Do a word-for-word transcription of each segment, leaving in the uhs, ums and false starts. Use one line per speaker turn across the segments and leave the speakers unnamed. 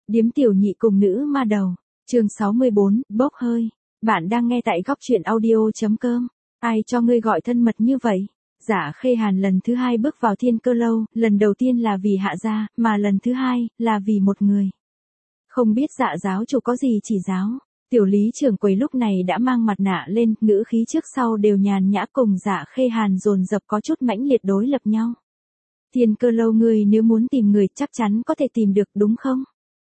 Điếm tiểu nhị cùng nữ ma đầu, chương sáu mươi bốn, bốc hơi. Bạn đang nghe tại góc truyện audio.com. Ai cho ngươi gọi thân mật như vậy? Dạ Khê Hàn lần thứ hai bước vào Thiên Cơ Lâu, lần đầu tiên là vì Hạ gia, mà lần thứ hai là vì một người. Không biết Dạ giáo chủ có gì chỉ giáo. Tiểu lý trưởng quầy lúc này đã mang mặt nạ lên, ngữ khí trước sau đều nhàn nhã, cùng Dạ Khê Hàn dồn dập có chút mãnh liệt đối lập nhau. Thiên Cơ Lâu ngươi nếu muốn tìm người chắc chắn có thể tìm được đúng không?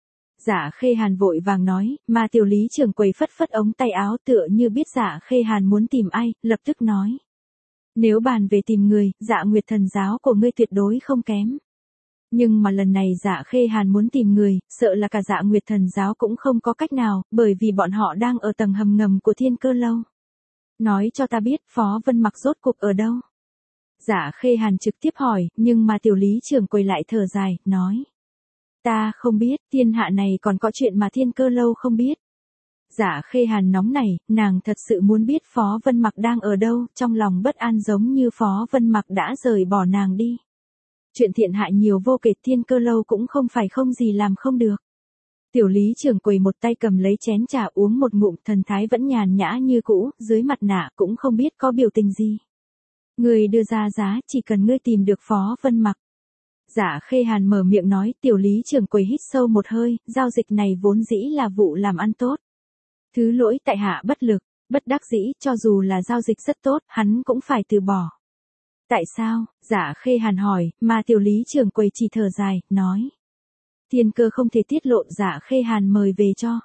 Dạ Khê Hàn vội vàng nói, mà tiểu lý trưởng quầy phất phất ống tay áo tựa như biết Dạ Khê Hàn muốn tìm ai, lập tức nói. Nếu bàn về tìm người, Dạ Nguyệt Thần giáo của ngươi tuyệt đối không kém. Nhưng mà lần này Dạ Khê Hàn muốn tìm người, sợ là cả Dạ Nguyệt Thần giáo cũng không có cách nào, bởi vì bọn họ đang ở tầng hầm ngầm của Thiên Cơ Lâu. Nói cho ta biết Phó Vân Mặc rốt cuộc ở đâu? Dạ Khê Hàn trực tiếp hỏi, nhưng mà tiểu lý trưởng quầy lại thở dài, nói. Ta không biết, thiên hạ này còn có chuyện mà Thiên Cơ Lâu không biết. Dạ Khê Hàn nóng nảy, nàng thật sự muốn biết Phó Vân Mặc đang ở đâu, trong lòng bất an giống như Phó Vân Mặc đã rời bỏ nàng đi. Chuyện thiện hại nhiều vô kể, Thiên Cơ Lâu cũng không phải không gì làm không được. Tiểu lý trưởng quầy một tay cầm lấy chén trà uống một ngụm, thần thái vẫn nhàn nhã như cũ, dưới mặt nạ cũng không biết có biểu tình gì. Người đưa ra giá, chỉ cần ngươi tìm được Phó Vân Mặc. Dạ Khê Hàn mở miệng nói, tiểu lý trưởng quầy hít sâu một hơi, giao dịch này vốn dĩ là vụ làm ăn tốt. Thứ lỗi tại hạ bất lực, bất đắc dĩ, cho dù là giao dịch rất tốt, hắn cũng phải từ bỏ. Tại sao? Dạ Khê Hàn hỏi, mà tiểu lý trưởng quầy chỉ thở dài, nói. Thiên cơ không thể tiết lộ, Dạ Khê Hàn mời về cho.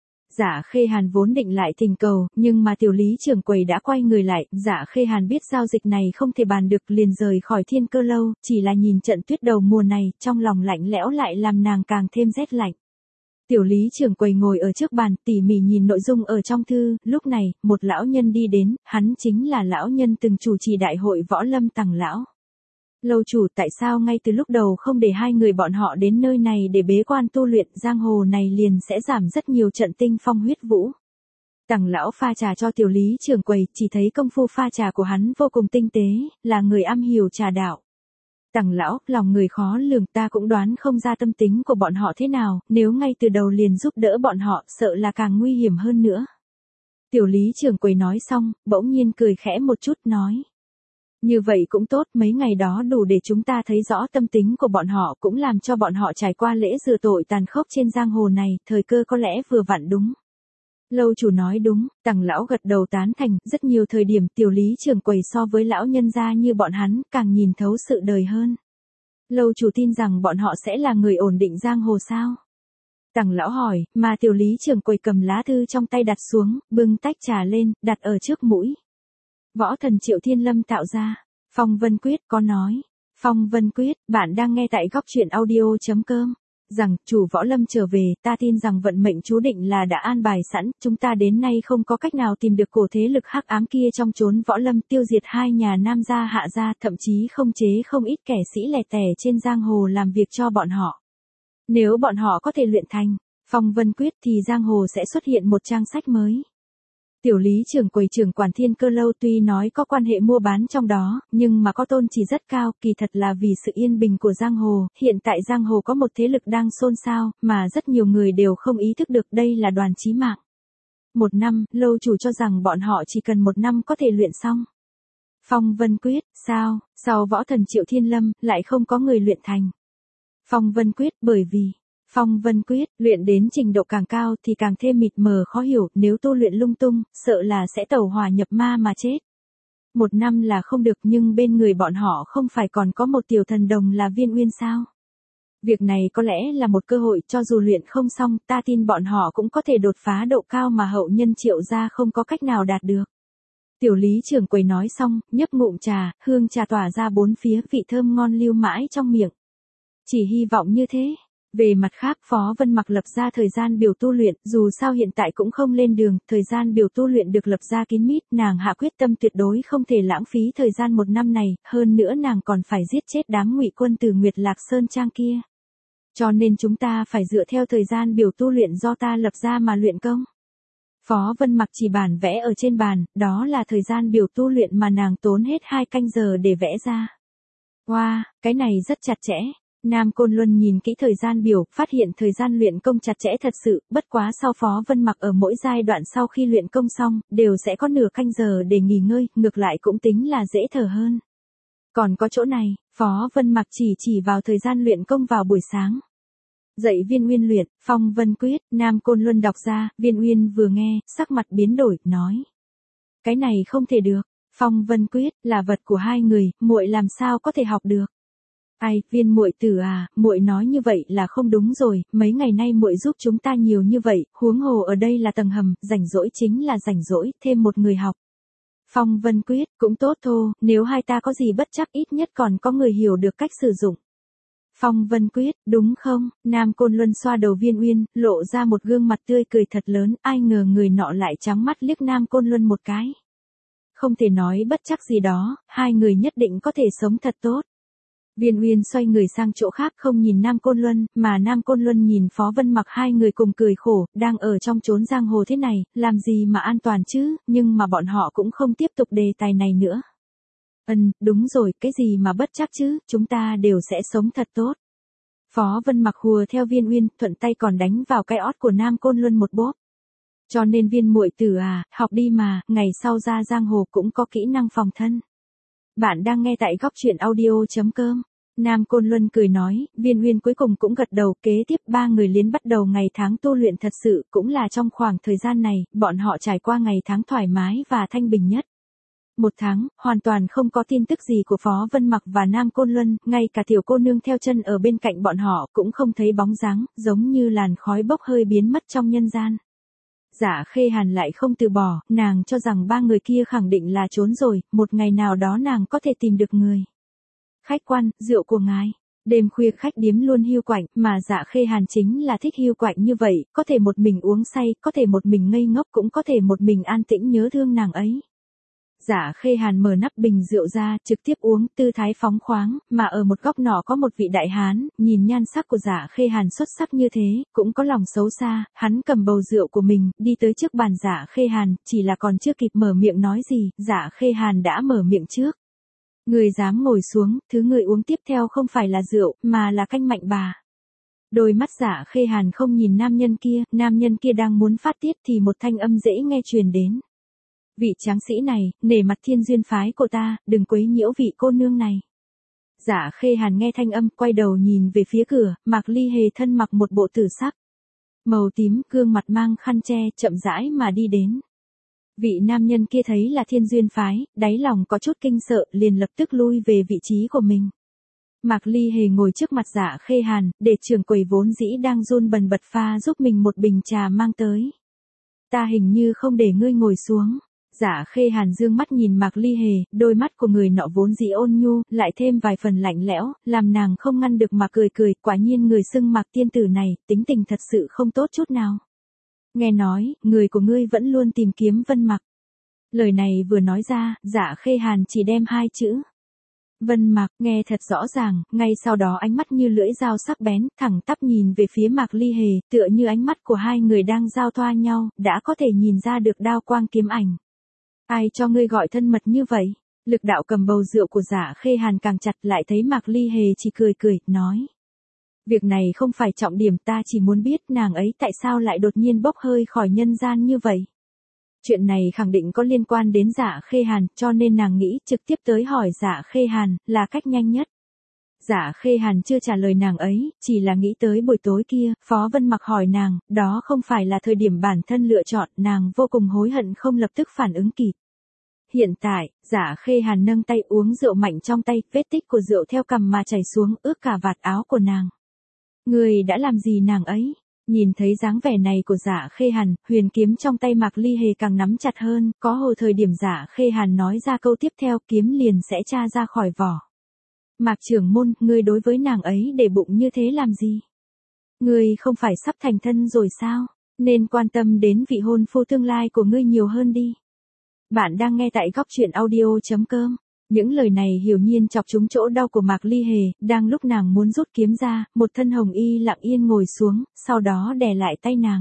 Dạ Khê Hàn vốn định lại thỉnh cầu, nhưng mà tiểu lý trưởng quầy đã quay người lại, Dạ Khê Hàn biết giao dịch này không thể bàn được, liền rời khỏi Thiên Cơ Lâu, chỉ là nhìn trận tuyết đầu mùa này, trong lòng lạnh lẽo lại làm nàng càng thêm rét lạnh. Tiểu lý trưởng quầy ngồi ở trước bàn, tỉ mỉ nhìn nội dung ở trong thư, lúc này, một lão nhân đi đến, hắn chính là lão nhân từng chủ trì đại hội võ lâm Tằng lão. Lâu chủ, tại sao ngay từ lúc đầu không để hai người bọn họ đến nơi này để bế quan tu luyện, giang hồ này liền sẽ giảm rất nhiều trận tinh phong huyết vũ. Tằng lão pha trà cho tiểu lý trưởng quầy, chỉ thấy công phu pha trà của hắn vô cùng tinh tế, là người am hiểu trà đạo. Tằng lão, lòng người khó lường, ta cũng đoán không ra tâm tính của bọn họ thế nào, nếu ngay từ đầu liền giúp đỡ bọn họ, sợ là càng nguy hiểm hơn nữa. Tiểu lý trưởng quầy nói xong, bỗng nhiên cười khẽ một chút, nói. Như vậy cũng tốt, mấy ngày đó đủ để chúng ta thấy rõ tâm tính của bọn họ, cũng làm cho bọn họ trải qua lễ rửa tội tàn khốc trên giang hồ này, thời cơ có lẽ vừa vặn đúng. Lâu chủ nói đúng, Tằng lão gật đầu tán thành, rất nhiều thời điểm tiểu lý trưởng quầy so với lão nhân gia như bọn hắn, càng nhìn thấu sự đời hơn. Lâu chủ tin rằng bọn họ sẽ là người ổn định giang hồ sao? Tằng lão hỏi, mà tiểu lý trưởng quầy cầm lá thư trong tay đặt xuống, bưng tách trà lên, đặt ở trước mũi. Võ thần Triệu Thiên Lâm tạo ra. Phong Vân Quyết có nói. Phong Vân Quyết, bạn đang nghe tại góc truyện audio.com. Rằng, chủ võ lâm trở về, ta tin rằng vận mệnh chú định là đã an bài sẵn, chúng ta đến nay không có cách nào tìm được cổ thế lực hắc ám kia trong chốn võ lâm, tiêu diệt hai nhà Nam gia Hạ gia, thậm chí không chế không ít kẻ sĩ lẻ tẻ trên giang hồ làm việc cho bọn họ. Nếu bọn họ có thể luyện thành Phong Vân Quyết thì giang hồ sẽ xuất hiện một trang sách mới. Tiểu lý trưởng quầy trưởng quản Thiên Cơ Lâu tuy nói có quan hệ mua bán trong đó, nhưng mà có tôn chỉ rất cao, kỳ thật là vì sự yên bình của giang hồ, hiện tại giang hồ có một thế lực đang xôn xao, mà rất nhiều người đều không ý thức được đây là Đoàn Chí Mạng. Một năm, lâu chủ cho rằng bọn họ chỉ cần một năm có thể luyện xong. Phong Vân Quyết, sao, sau võ thần Triệu Thiên Lâm, lại không có người luyện thành. Phong Vân Quyết, bởi vì... Phong Vân Quyết, luyện đến trình độ càng cao thì càng thêm mịt mờ khó hiểu, nếu tu luyện lung tung, sợ là sẽ tẩu hỏa nhập ma mà chết. Một năm là không được, nhưng bên người bọn họ không phải còn có một tiểu thần đồng là Viên Uyên sao? Việc này có lẽ là một cơ hội, cho dù luyện không xong, ta tin bọn họ cũng có thể đột phá độ cao mà hậu nhân Triệu gia không có cách nào đạt được. Tiểu lý trưởng quầy nói xong, nhấp ngụm trà, hương trà tỏa ra bốn phía, vị thơm ngon lưu mãi trong miệng. Chỉ hy vọng như thế. Về mặt khác, Phó Vân Mặc lập ra thời gian biểu tu luyện, dù sao hiện tại cũng không lên đường, thời gian biểu tu luyện được lập ra kín mít, nàng hạ quyết tâm tuyệt đối không thể lãng phí thời gian một năm này, hơn nữa nàng còn phải giết chết đám ngụy quân từ Nguyệt Lạc Sơn Trang kia. Cho nên chúng ta phải dựa theo thời gian biểu tu luyện do ta lập ra mà luyện công. Phó Vân Mặc chỉ bản vẽ ở trên bàn, đó là thời gian biểu tu luyện mà nàng tốn hết hai canh giờ để vẽ ra. Wow, cái này rất chặt chẽ. Nam Côn Luân nhìn kỹ thời gian biểu, phát hiện thời gian luyện công chặt chẽ thật sự, bất quá sau Phó Vân Mặc ở mỗi giai đoạn sau khi luyện công xong, đều sẽ có nửa canh giờ để nghỉ ngơi, ngược lại cũng tính là dễ thở hơn. Còn có chỗ này, Phó Vân Mặc chỉ chỉ vào thời gian luyện công vào buổi sáng. Dạy Viên Uyên luyện, Phong Vân Quyết, Nam Côn Luân đọc ra, Viên Uyên vừa nghe, sắc mặt biến đổi, nói. Cái này không thể được, Phong Vân Quyết, là vật của hai người, muội làm sao có thể học được. Ai, Viên muội tử à, muội nói như vậy là không đúng rồi, mấy ngày nay muội giúp chúng ta nhiều như vậy, huống hồ ở đây là tầng hầm, rảnh rỗi chính là rảnh rỗi, thêm một người học. Phong Vân Quyết, cũng tốt thôi, nếu hai ta có gì bất chắc ít nhất còn có người hiểu được cách sử dụng. Phong Vân Quyết, đúng không? Nam Côn Luân xoa đầu Viên Uyên, lộ ra một gương mặt tươi cười thật lớn, ai ngờ người nọ lại trắng mắt liếc Nam Côn Luân một cái. Không thể nói bất chắc gì đó, hai người nhất định có thể sống thật tốt. Viên Uyên xoay người sang chỗ khác không nhìn Nam Côn Luân, mà Nam Côn Luân nhìn Phó Vân Mặc, hai người cùng cười khổ, đang ở trong chốn giang hồ thế này, làm gì mà an toàn chứ, nhưng mà bọn họ cũng không tiếp tục đề tài này nữa. Ừm, đúng rồi, cái gì mà bất chắc chứ, chúng ta đều sẽ sống thật tốt. Phó Vân Mặc hùa theo Viên Uyên, thuận tay còn đánh vào cái ót của Nam Côn Luân một bóp. Cho nên Viên muội tử à, học đi mà, ngày sau ra giang hồ cũng có kỹ năng phòng thân. Bạn đang nghe tại góc truyện audio chấm com. Nam Côn Luân cười nói, Viên Uyên cuối cùng cũng gật đầu, kế tiếp ba người liền bắt đầu ngày tháng tu luyện thật sự, cũng là trong khoảng thời gian này, bọn họ trải qua ngày tháng thoải mái và thanh bình nhất. Một tháng, hoàn toàn không có tin tức gì của Phó Vân Mặc và Nam Côn Luân, ngay cả tiểu cô nương theo chân ở bên cạnh bọn họ cũng không thấy bóng dáng, giống như làn khói bốc hơi biến mất trong nhân gian. Dạ Khê Hàn lại không từ bỏ, nàng cho rằng ba người kia khẳng định là trốn rồi, một ngày nào đó nàng có thể tìm được người. Khách quan, rượu của ngài. Đêm khuya khách điếm luôn hiu quạnh, mà Dạ Khê Hàn chính là thích hiu quạnh như vậy, có thể một mình uống say, có thể một mình ngây ngốc, cũng có thể một mình an tĩnh nhớ thương nàng ấy. Dạ Khê Hàn mở nắp bình rượu ra, trực tiếp uống, tư thái phóng khoáng, mà ở một góc nọ có một vị đại hán, nhìn nhan sắc của Dạ Khê Hàn xuất sắc như thế, cũng có lòng xấu xa, hắn cầm bầu rượu của mình, đi tới trước bàn Dạ Khê Hàn, chỉ là còn chưa kịp mở miệng nói gì, Dạ Khê Hàn đã mở miệng trước. Người dám ngồi xuống, thứ người uống tiếp theo không phải là rượu, mà là canh mạnh bà. Đôi mắt Dạ Khê Hàn không nhìn nam nhân kia, nam nhân kia đang muốn phát tiết thì một thanh âm dễ nghe truyền đến. Vị tráng sĩ này, nể mặt Thiên Duyên phái của ta, đừng quấy nhiễu vị cô nương này. Dạ Khê Hàn nghe thanh âm, quay đầu nhìn về phía cửa, Mạc Ly Hề thân mặc một bộ tử sắc màu tím, gương mặt mang khăn che, chậm rãi mà đi đến. Vị nam nhân kia thấy là Thiên Duyên phái, đáy lòng có chút kinh sợ, liền lập tức lui về vị trí của mình. Mạc Ly Hề ngồi trước mặt Dạ Khê Hàn, để trưởng quầy vốn dĩ đang run bần bật pha giúp mình một bình trà mang tới. Ta hình như không để ngươi ngồi xuống. Dạ Khê Hàn dương mắt nhìn Mạc Ly Hề, đôi mắt của người nọ vốn dĩ ôn nhu, lại thêm vài phần lạnh lẽo, làm nàng không ngăn được mà cười cười, quả nhiên người xưng Mạc tiên tử này, tính tình thật sự không tốt chút nào. Nghe nói, người của ngươi vẫn luôn tìm kiếm Vân Mặc. Lời này vừa nói ra, Dạ Khê Hàn chỉ đem hai chữ Vân Mặc nghe thật rõ ràng, ngay sau đó ánh mắt như lưỡi dao sắc bén, thẳng tắp nhìn về phía Mạc Ly Hề, tựa như ánh mắt của hai người đang giao thoa nhau, đã có thể nhìn ra được đao quang kiếm ảnh. Ai cho ngươi gọi thân mật như vậy? Lực đạo cầm bầu rượu của Dạ Khê Hàn càng chặt, lại thấy Mạc Ly Hề chỉ cười cười, nói. Việc này không phải trọng điểm, ta chỉ muốn biết nàng ấy tại sao lại đột nhiên bốc hơi khỏi nhân gian như vậy. Chuyện này khẳng định có liên quan đến Dạ Khê Hàn, cho nên nàng nghĩ trực tiếp tới hỏi Dạ Khê Hàn, là cách nhanh nhất. Dạ Khê Hàn chưa trả lời nàng ấy, chỉ là nghĩ tới buổi tối kia, Phó Vân Mặc hỏi nàng, đó không phải là thời điểm bản thân lựa chọn, nàng vô cùng hối hận không lập tức phản ứng kịp. Hiện tại, Dạ Khê Hàn nâng tay uống rượu mạnh trong tay, vết tích của rượu theo cằm mà chảy xuống, ướt cả vạt áo của nàng. Người đã làm gì nàng ấy? Nhìn thấy dáng vẻ này của Dạ Khê Hàn, huyền kiếm trong tay Mạc Ly Hề càng nắm chặt hơn, có hồ thời điểm Dạ Khê Hàn nói ra câu tiếp theo, kiếm liền sẽ tra ra khỏi vỏ. Mạc trưởng môn, ngươi đối với nàng ấy để bụng như thế làm gì? Ngươi không phải sắp thành thân rồi sao? Nên quan tâm đến vị hôn phu tương lai của ngươi nhiều hơn đi. Bạn đang nghe tại góc truyện audio chấm com. Những lời này hiển nhiên chọc trúng chỗ đau của Mạc Ly Hề, đang lúc nàng muốn rút kiếm ra, một thân hồng y lặng yên ngồi xuống, sau đó đè lại tay nàng.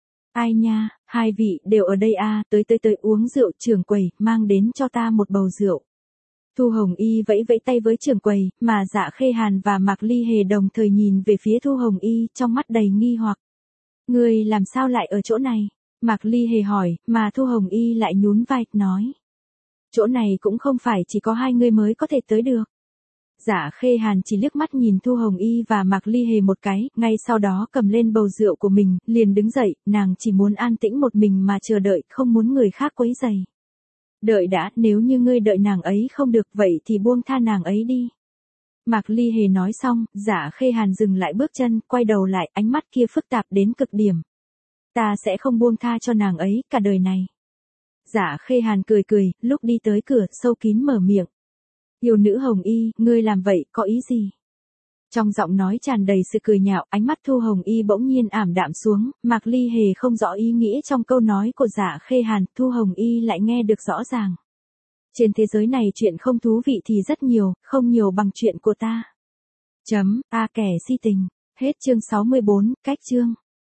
Ai nha, hai vị đều ở đây à, tới tới tới uống rượu, trưởng quầy, mang đến cho ta một bầu rượu. Thu Hồng Y vẫy vẫy tay với trưởng quầy, mà Dạ Khê Hàn và Mạc Ly Hề đồng thời nhìn về phía Thu Hồng Y, trong mắt đầy nghi hoặc. Người làm sao lại ở chỗ này? Mạc Ly Hề hỏi, mà Thu Hồng Y lại nhún vai, nói. Chỗ này cũng không phải chỉ có hai người mới có thể tới được. Dạ Khê Hàn chỉ liếc mắt nhìn Thu Hồng Y và Mạc Ly Hề một cái, ngay sau đó cầm lên bầu rượu của mình, liền đứng dậy, nàng chỉ muốn an tĩnh một mình mà chờ đợi, không muốn người khác quấy rầy. Đợi đã, nếu như ngươi đợi nàng ấy không được vậy thì buông tha nàng ấy đi. Mạc Ly Hề nói xong, Dạ Khê Hàn dừng lại bước chân, quay đầu lại, ánh mắt kia phức tạp đến cực điểm. Ta sẽ không buông tha cho nàng ấy, cả đời này. Dạ Khê Hàn cười cười, lúc đi tới cửa, sâu kín mở miệng. Yêu nữ Hồng Y, ngươi làm vậy, có ý gì? Trong giọng nói tràn đầy sự cười nhạo, ánh mắt Thu Hồng Y bỗng nhiên ảm đạm xuống, Mạc Ly Hề không rõ ý nghĩa trong câu nói của Dạ Khê Hàn, Thu Hồng Y lại nghe được rõ ràng. Trên thế giới này chuyện không thú vị thì rất nhiều, không nhiều bằng chuyện của ta. Chấm, a kẻ si tình. Hết chương sáu mươi bốn, cách chương.